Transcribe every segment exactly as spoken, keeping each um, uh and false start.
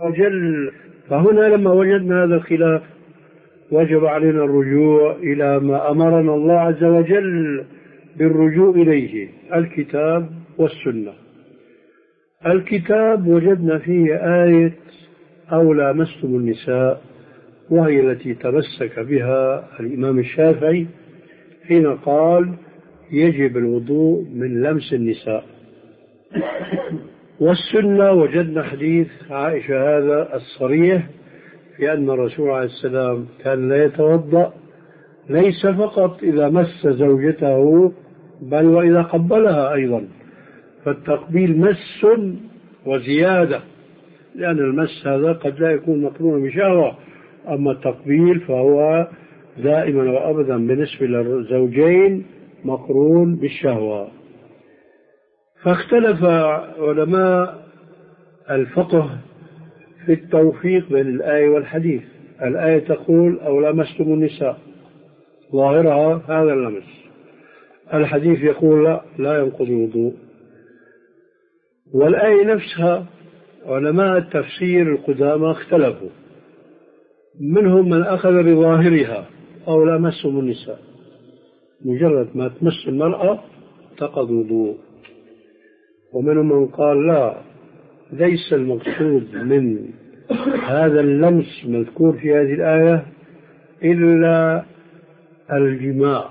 وجل. فهنا لما وجدنا هذا الخلاف وجب علينا الرجوع إلى ما أمرنا الله عز وجل بالرجوع إليه، الكتاب والسنة. الكتاب وجدنا فيه آية أو لامستم النساء، وهي التي تمسك بها الإمام الشافعي حين قال يجب الوضوء من لمس النساء. والسنة وجدنا حديث عائشة هذا الصريح في أن الرسول عليه السلام كان لا يتوضأ ليس فقط إذا مس زوجته بل وإذا قبلها أيضا، فالتقبيل مس وزيادة، لأن المس هذا قد لا يكون مقرونا بشهوة، أما التقبيل فهو دائما وأبدا بالنسبة للزوجين مقرون بالشهوة. فاختلف علماء الفقه في التوفيق بين الآية والحديث. الآية تقول أو لمستم النساء، ظاهرها هذا اللمس. الحديث يقول لا, لا ينقض الوضوء. والآية نفسها علماء التفسير القدامى اختلفوا، منهم من أخذ بظاهرها أو لمستم النساء، مجرد ما تمس المرأة تقض الوضوء، ومنهم من قال لا، ليس المقصود من هذا اللمس مذكور في هذه الآية إلا الجماع،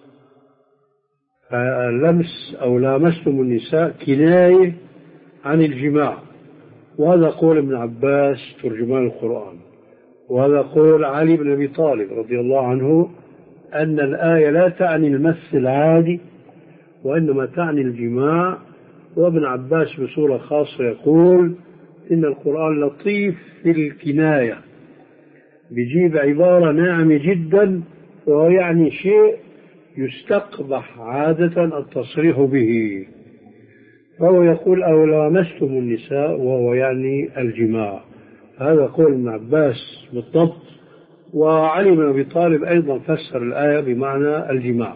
اللمس أو لامستم النساء كناية عن الجماع. وهذا قول ابن عباس ترجمان القرآن، وهذا قول علي بن أبي طالب رضي الله عنه أن الآية لا تعني المس العادي وإنما تعني الجماع. وابن عباس بصورة خاصة يقول إن القرآن لطيف في الكناية، بيجيب عبارة ناعمة جدا وهو يعني شيء يستقبح عادة التصريح به، فهو يقول أو لامستم النساء وهو يعني الجماع. هذا قول ابن عباس بالضبط. وعلي بن أبي طالب أيضا فسر الآية بمعنى الجماع،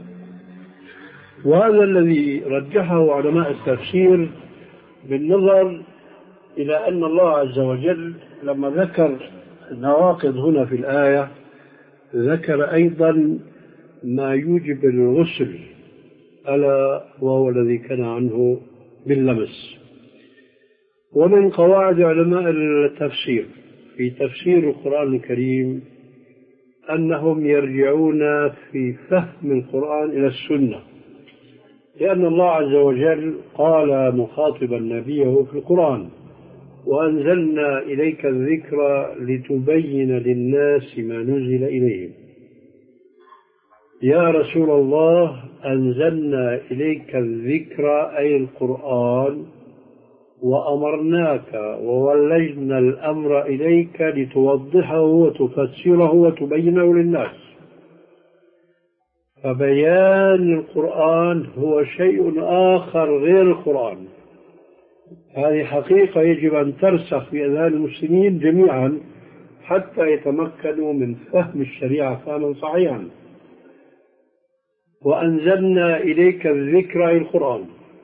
وهذا الذي رجحه علماء التفسير بالنظر إلى أن الله عز وجل لما ذكر النواقض هنا في الآية ذكر أيضا ما يوجب الغسل، ألا وهو الذي كان عنه باللمس. ومن قواعد علماء التفسير في تفسير القرآن الكريم أنهم يرجعون في فهم القرآن إلى السنة، لأن الله عز وجل قال مخاطبا نبيه في القرآن وأنزلنا إليك الذكر لتبين للناس ما نزل إليهم. يا رسول الله أنزلنا إليك الذكر أي القرآن وأمرناك وولجنا الأمر إليك لتوضحه وتفسره وتبينه للناس. فبيان القرآن هو شيء آخر غير القرآن. هذه حقيقة يجب أن ترسخ في أذهان المسلمين جميعا حتى يتمكنوا من فهم الشريعة فهما صحيحا. وأنزلنا إليك الذكر أي القرآن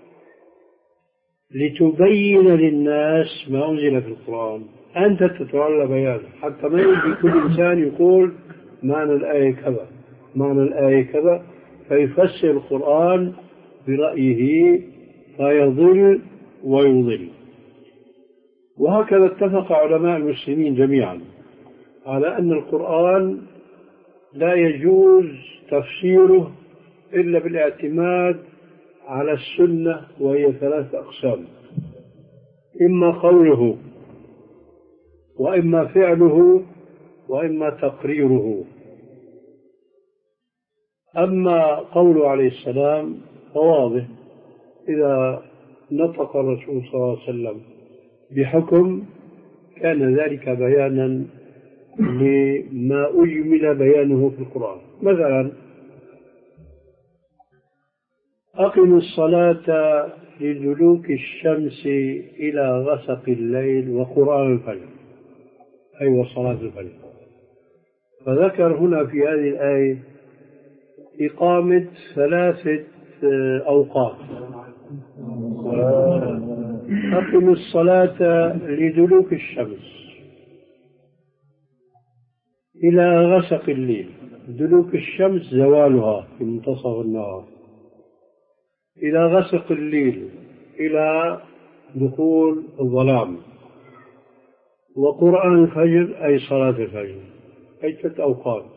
لتبين للناس ما أنزل في القرآن، أنت تتولى بيانه حتى ما يجي كل إنسان يقول معنى الآية كذا معنى الآية كذا فيفسر القرآن برأيه فيضل ويضل. وهكذا اتفق علماء المسلمين جميعا على أن القرآن لا يجوز تفسيره إلا بالاعتماد على السنة، وهي ثلاثة أقسام: إما قوله وإما فعله وإما تقريره. أما قوله عليه السلام فواضح، إذا نطق الرسول صلى الله عليه وسلم بحكم كان ذلك بيانا لما أجمل بيانه في القرآن. مثلا أقم الصلاة لدلوك الشمس إلى غسق الليل وقرآن الفجر، أي أيوة وصلاة الفجر. فذكر هنا في هذه الآية إقامة ثلاثة أوقات: أقم الصلاة لدلوك الشمس إلى غسق الليل. دلوك الشمس زوالها في منتصف النهار، إلى غسق الليل، إلى دخول الظلام. وقرآن الفجر أي صلاة الفجر، أي ثلاث أوقات.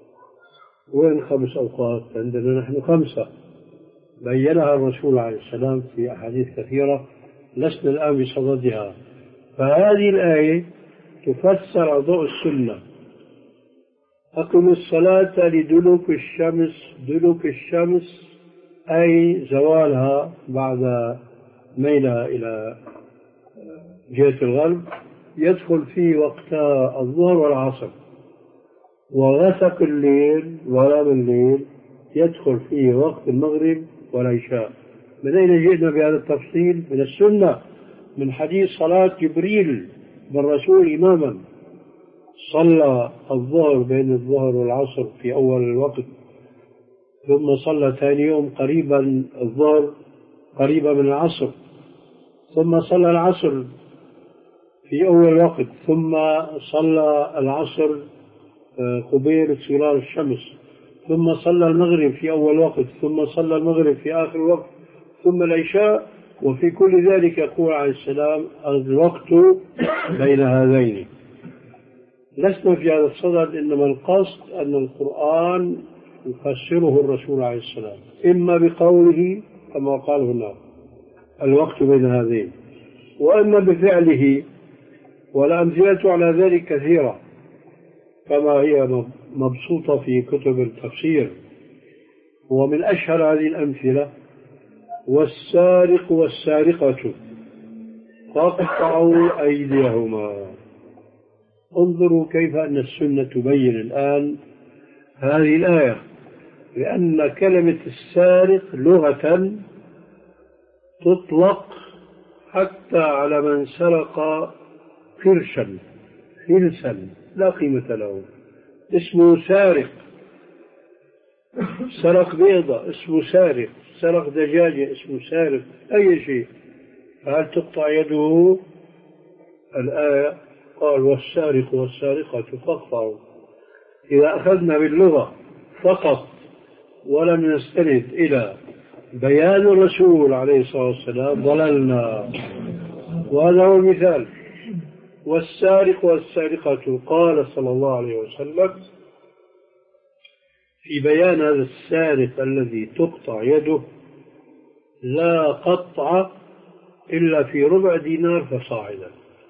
وين خمس أوقات؟ عندنا نحن خمسة بينها الرسول عليه السلام في أحاديث كثيرة لسنا الآن بصددها. فهذه الآية تفسر ضوء السنة. أقم الصلاة لدلوك الشمس. دلوك الشمس أي زوالها بعد ميلها إلى جهة الغرب، يدخل فيه وقت الظهر والعصر. وغسق الليل ظلام الليل يدخل فيه وقت المغرب والعشاء. من أين جئنا بهذا التفصيل؟ من السنة، من حديث صلاة جبريل بالرسول إماما، صلى الظهر بين الظهر والعصر في أول الوقت، ثم صلى ثاني يوم قريبا الظهر قريبا من العصر، ثم صلى العصر في أول وقت، ثم صلى العصر قبيل اصفرار الشمس، ثم صلى المغرب في أول وقت، ثم صلى المغرب في آخر وقت، ثم العشاء. وفي كل ذلك يقول عليه السلام الوقت بين هذين. لسنا في هذا الصدد، إنما القصد أن القرآن يفسره الرسول عليه السلام إما بقوله كما قال هنا الوقت بين هذين، وإما بفعله. والأمثلة على ذلك كثيرة كما هي مبسوطة في كتب التفسير. ومن أشهر هذه الأمثلة والسارق والسارقة فاقطعوا أيديهما. انظروا كيف أن السنة تبين الآن هذه الآية، لأن كلمة السارق لغة تطلق حتى على من سرق فرشا فلسا لا قيمة له اسمه سارق، سرق بيضة اسمه سارق، سرق دجاجة اسمه سارق، أي شيء. فهل تقطع يده؟ الآية قال والسارق والسارقة فاقطعوا. إذا أخذنا باللغة فقط ولم نستند إلى بيان الرسول عليه الصلاة والسلام ضللنا. وهذا هو المثال. والسارق والسارقة قال صلى الله عليه وسلم في بيان هذا السارق الذي تقطع يده لا قطع إلا في ربع دينار فصاعدا.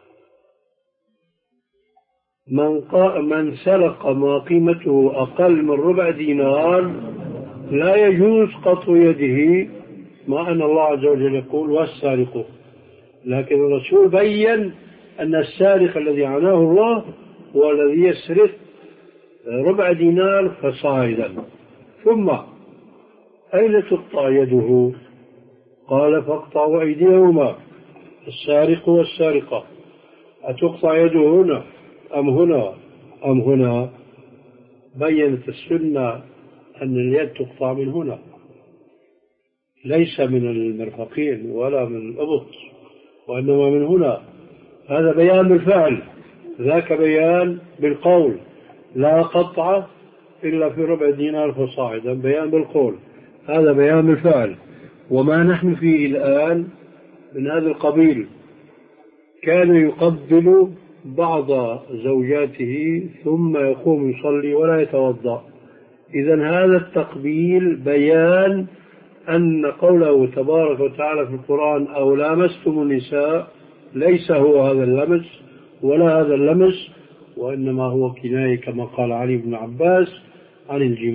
من, من سرق ما قيمته أقل من ربع دينار لا يجوز قطع يده، ما أن الله عز وجل يقول والسارق. لكن الرسول بيّن أن السارق الذي عناه الله هو الذي يسرق ربع دينار فصاعدا. ثم أين تقطع يده؟ قال فاقطعوا أيديهما السارق والسارقة. أتقطع يده هنا أم هنا أم هنا؟ بيّنت السنة أن اليد تقطع من هنا، ليس من المرفقين ولا من الأبط، وإنما من هنا. هذا بيان بالفعل، ذاك بيان بالقول. لا قطع إلا في ربع دينار فصاعدا، بيان بالقول، هذا بيان بالفعل. وما نحن فيه الآن من هذا القبيل. كان يقبل بعض زوجاته ثم يقوم يصلي ولا يتوضأ. إذن هذا التقبيل بيان أن قوله تبارك وتعالى في القرآن أو لامستم النساء ليس هو هذا اللمس ولا هذا اللمس، وإنما هو كناية كما قال علي بن عباس عن الجماع.